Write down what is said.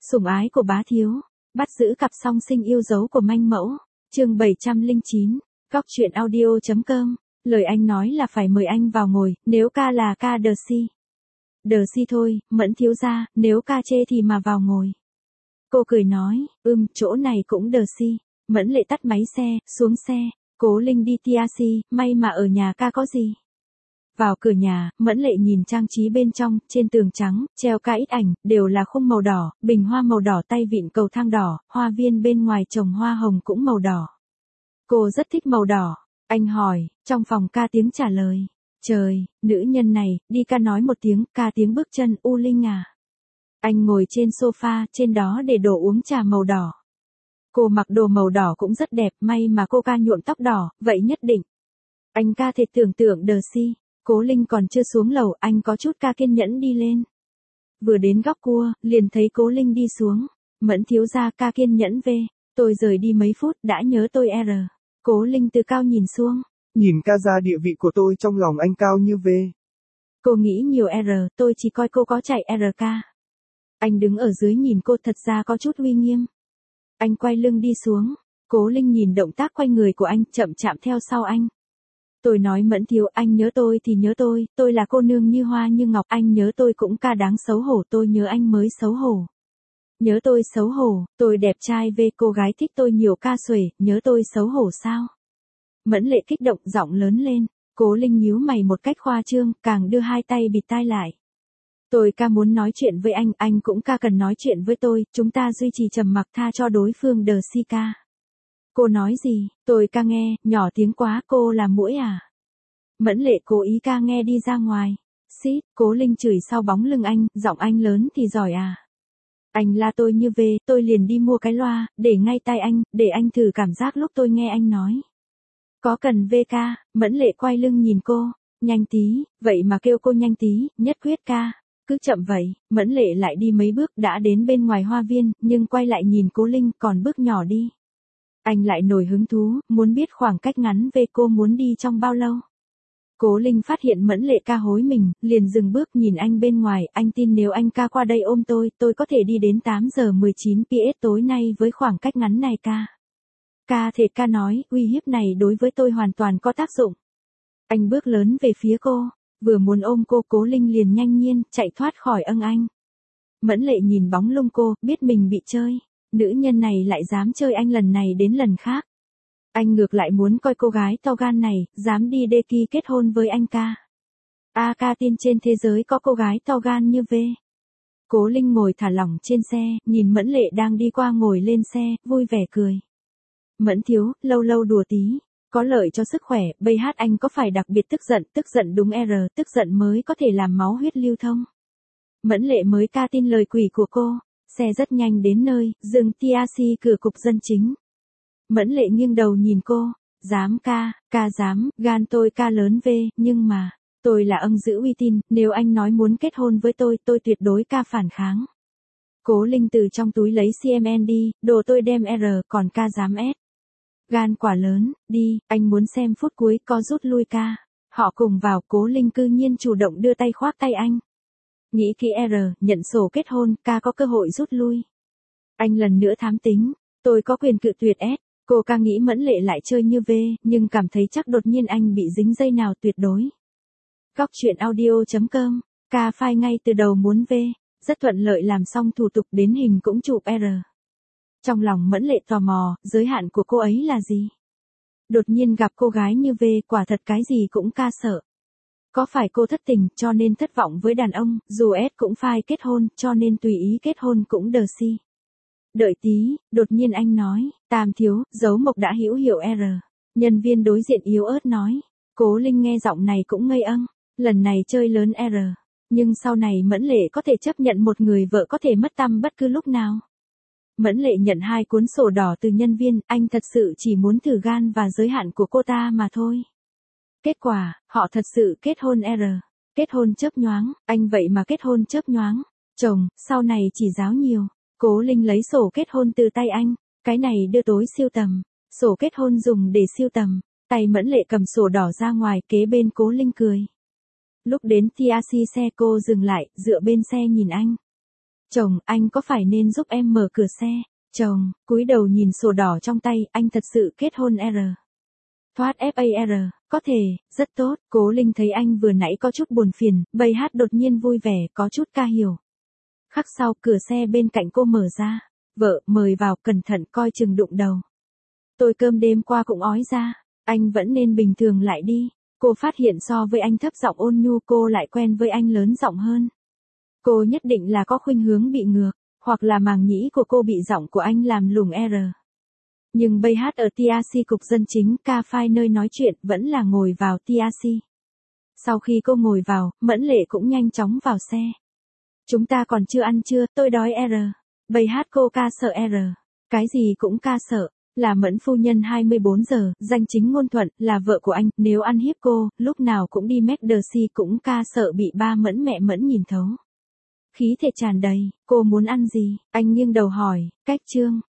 Sủng ái của bá thiếu, bắt giữ cặp song sinh yêu dấu của manh mẫu, chương 709, goctruyện.audio.com, lời anh nói là phải mời anh vào ngồi, nếu ca là ca đờ si. Đờ si thôi, Mẫn thiếu gia, nếu ca chê thì mà vào ngồi. Cô cười nói, chỗ này cũng đờ si. Mẫn Lệ tắt máy xe, xuống xe, Cố Linh đi TRC, may mà ở nhà ca có gì. Vào cửa nhà, Mẫn Lệ nhìn trang trí bên trong, trên tường trắng, treo ca ít ảnh, đều là khung màu đỏ, bình hoa màu đỏ, tay vịn cầu thang đỏ, hoa viên bên ngoài trồng hoa hồng cũng màu đỏ. Cô rất thích màu đỏ. Anh hỏi, trong phòng ca tiếng trả lời. Trời, nữ nhân này, đi ca nói một tiếng, ca tiếng bước chân, U Linh à. Anh ngồi trên sofa, trên đó để đồ uống trà màu đỏ. Cô mặc đồ màu đỏ cũng rất đẹp, may mà cô ca nhuộm tóc đỏ, vậy nhất định. Anh ca thể tưởng tượng đờ si. Cố Linh còn chưa xuống lầu, anh có chút ca kiên nhẫn đi lên. Vừa đến góc cua, liền thấy Cố Linh đi xuống. Mẫn thiếu gia, ca kiên nhẫn về. Tôi rời đi mấy phút, đã nhớ tôi R. Cố Linh từ cao nhìn xuống. Nhìn ca ra địa vị của tôi trong lòng anh cao như V. Cô nghĩ nhiều R, tôi chỉ coi cô có chạy RK. Anh đứng ở dưới nhìn cô, thật ra có chút uy nghiêm. Anh quay lưng đi xuống. Cố Linh nhìn động tác quay người của anh, chậm chạm theo sau anh. Tôi nói Mẫn thiếu, anh nhớ tôi thì nhớ tôi là cô nương như hoa như ngọc, anh nhớ tôi cũng ca đáng xấu hổ, tôi nhớ anh mới xấu hổ. Nhớ tôi xấu hổ, tôi đẹp trai về cô gái thích tôi nhiều ca xuể, nhớ tôi xấu hổ sao? Mẫn Lệ kích động giọng lớn lên, Cố Linh nhíu mày một cách khoa trương, càng đưa hai tay bịt tai lại. Tôi ca muốn nói chuyện với anh cũng ca cần nói chuyện với tôi, chúng ta duy trì trầm mặc tha cho đối phương đờ si ca. Cô nói gì, tôi ca nghe, nhỏ tiếng quá, cô là muỗi à? Mẫn Lệ cố ý ca nghe đi ra ngoài. Xít, Cố Linh chửi sau bóng lưng anh, giọng anh lớn thì giỏi à? Anh la tôi như về, tôi liền đi mua cái loa, để ngay tai anh, để anh thử cảm giác lúc tôi nghe anh nói. Có cần về ca? Mẫn Lệ quay lưng nhìn cô, nhanh tí, vậy mà kêu cô nhanh tí, nhất quyết ca. Cứ chậm vậy, Mẫn Lệ lại đi mấy bước đã đến bên ngoài hoa viên, nhưng quay lại nhìn Cố Linh, còn bước nhỏ đi. Anh lại nổi hứng thú, muốn biết khoảng cách ngắn về cô muốn đi trong bao lâu. Cố Linh phát hiện Mẫn Lệ ca hối mình, liền dừng bước nhìn anh bên ngoài, anh tin nếu anh ca qua đây ôm tôi có thể đi đến 8 giờ 19 PS tối nay với khoảng cách ngắn này ca. Ca thể ca nói, uy hiếp này đối với tôi hoàn toàn có tác dụng. Anh bước lớn về phía cô, vừa muốn ôm cô, Cố Linh liền nhanh nhiên, chạy thoát khỏi anh. Mẫn Lệ nhìn bóng lưng cô, biết mình bị chơi. Nữ nhân này lại dám chơi anh lần này đến lần khác. Anh ngược lại muốn coi cô gái to gan này, dám đi đê ki kết hôn với anh ca. Ca tin trên thế giới có cô gái to gan như V. Cố Linh ngồi thả lỏng trên xe, nhìn Mẫn Lệ đang đi qua ngồi lên xe, vui vẻ cười. Mẫn thiếu, lâu lâu đùa tí, có lợi cho sức khỏe, bây hát anh có phải đặc biệt tức giận đúng R, tức giận mới có thể làm máu huyết lưu thông. Mẫn Lệ mới ca tin lời quỷ của cô. Xe rất nhanh đến nơi, dừng TRC cửa cục dân chính. Mẫn Lệ nghiêng đầu nhìn cô, dám ca dám, gan tôi ca lớn V, nhưng mà, tôi là giữ uy tín, nếu anh nói muốn kết hôn với tôi tuyệt đối ca phản kháng. Cố Linh từ trong túi lấy CMN đi, đồ tôi đem R, còn ca dám S. Gan quả lớn, đi, anh muốn xem phút cuối có rút lui ca. Họ cùng vào, Cố Linh cư nhiên chủ động đưa tay khoác tay anh. Nghĩ kỹ R, nhận sổ kết hôn, ca có cơ hội rút lui. Anh lần nữa thám tính, tôi có quyền cự tuyệt S. Cô ca nghĩ Mẫn Lệ lại chơi như V, nhưng cảm thấy chắc đột nhiên anh bị dính dây nào tuyệt đối. Goctruyện.audio.com, ca phai ngay từ đầu muốn V, rất thuận lợi làm xong thủ tục đến hình cũng chụp R. Trong lòng Mẫn Lệ tò mò, giới hạn của cô ấy là gì? Đột nhiên gặp cô gái như V, quả thật cái gì cũng ca sợ. Có phải cô thất tình, cho nên thất vọng với đàn ông, dù S cũng phai kết hôn, cho nên tùy ý kết hôn cũng đờ si. Đợi tí, đột nhiên anh nói, Tam thiếu, dấu mộc đã hữu hiệu R. Nhân viên đối diện yếu ớt nói. Cố Linh nghe giọng này cũng ngây âng, lần này chơi lớn R. Nhưng sau này Mẫn Lệ có thể chấp nhận một người vợ có thể mất tăm bất cứ lúc nào. Mẫn Lệ nhận 2 cuốn sổ đỏ từ nhân viên, anh thật sự chỉ muốn thử gan và giới hạn của cô ta mà thôi. Kết quả, họ thật sự kết hôn R. Kết hôn chớp nhoáng, anh vậy mà kết hôn chớp nhoáng. Chồng, sau này chỉ giáo nhiều. Cố Linh lấy sổ kết hôn từ tay anh, cái này đưa tối siêu tầm. Sổ kết hôn dùng để siêu tầm. Tay Mẫn Lệ cầm sổ đỏ ra ngoài, kế bên Cố Linh cười. Lúc đến TRC xe cô dừng lại, dựa bên xe nhìn anh. Chồng, anh có phải nên giúp em mở cửa xe? Chồng, cúi đầu nhìn sổ đỏ trong tay, anh thật sự kết hôn R. Thoát FAR, có thể, rất tốt. Cố Linh thấy anh vừa nãy có chút buồn phiền, bầy hát đột nhiên vui vẻ, có chút ca hiểu. Khắc sau, cửa xe bên cạnh cô mở ra. Vợ, mời vào, cẩn thận coi chừng đụng đầu. Tôi cơm đêm qua cũng ói ra, anh vẫn nên bình thường lại đi. Cô phát hiện so với anh thấp giọng ôn nhu, cô lại quen với anh lớn giọng hơn. Cô nhất định là có khuynh hướng bị ngược, hoặc là màng nhĩ của cô bị giọng của anh làm lủng R. Nhưng bây hát ở TRC cục dân chính, ca phai nơi nói chuyện, vẫn là ngồi vào TRC. Sau khi cô ngồi vào, Mẫn Lệ cũng nhanh chóng vào xe. Chúng ta còn chưa ăn trưa, tôi đói R. Bây hát cô ca sợ R. Cái gì cũng ca sợ. Là Mẫn phu nhân 24 giờ, danh chính ngôn thuận, là vợ của anh, nếu ăn hiếp cô, lúc nào cũng đi McDC cũng ca sợ bị ba Mẫn mẹ Mẫn nhìn thấu. Khí thể tràn đầy, cô muốn ăn gì? Anh nghiêng đầu hỏi, cách Trương.